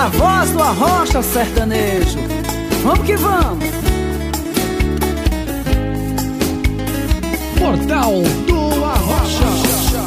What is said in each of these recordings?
A voz do Arrocha Sertanejo. Vamos que vamos. Portal do Arrocha.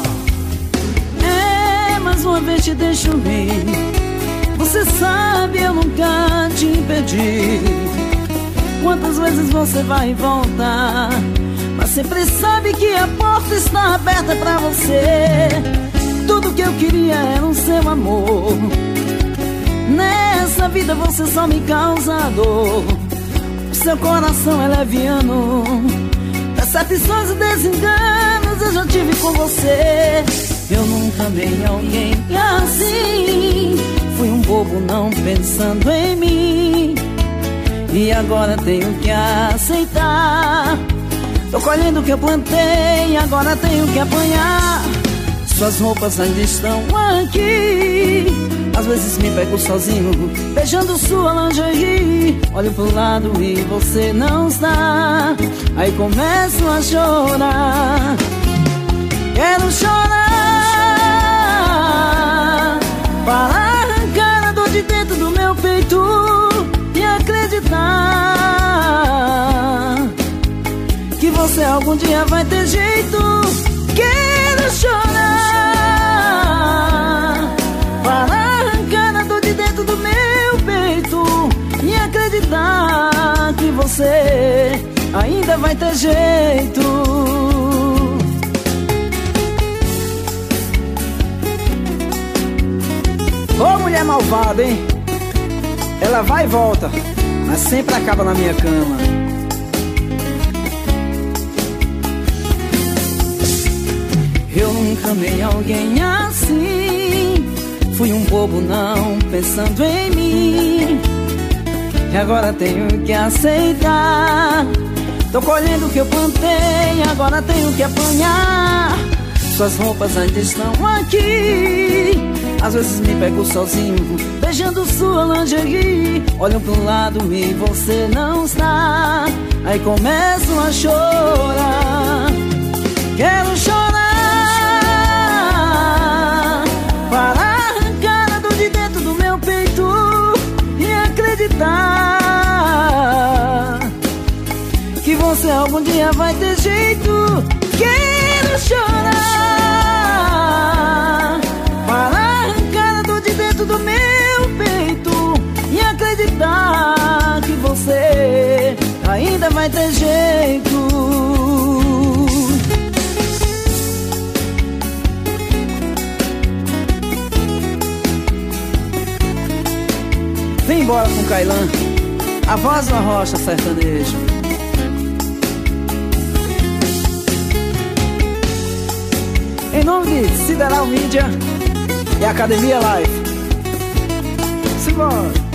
Mais uma vez te deixo ir. Você sabe, eu nunca te impedi. Quantas vezes você vai e volta, mas sempre sabe que a porta está aberta pra você. Tudo que eu queria era o seu amor. Nessa vida você só me causa dor. O seu coração é leviano. Decepções e desenganos eu já tive com você. Eu nunca amei alguém assim. Fui um bobo não pensando em mim. E agora tenho que aceitar. Tô colhendo o que eu plantei, agora tenho que apanhar. Suas roupas ainda estão aqui. Às vezes me pego sozinho, beijando sua lingerie. Olho pro lado e você não está. Aí começo a chorar. Quero chorar para arrancar a dor de dentro do meu peito e acreditar que você algum dia vai ter jeito. Quero chorar para arrancar a dor de dentro do meu peito e acreditar que você ainda vai ter jeito. Ô mulher malvada, hein? Ela vai e volta, mas sempre acaba na minha cama. Eu nunca amei alguém assim. Fui um bobo não pensando em mim. E agora tenho que aceitar. Tô colhendo o que eu plantei, agora tenho que apanhar. Suas roupas ainda estão aqui. Às vezes me pego sozinho, beijando sua lingerie. Olho pro lado e você não está. Aí começo a chorar. Quero chorar para arrancar a dor de dentro do meu peito e acreditar que você algum dia vai ter jeito. Quero chorar para arrancar a dor de dentro do meu peito e acreditar que você ainda vai ter jeito. Vem embora com Kailan, a voz do Arrocha Sertanejo. Em nome de Sideral Mídia e Academia Live. Simbora!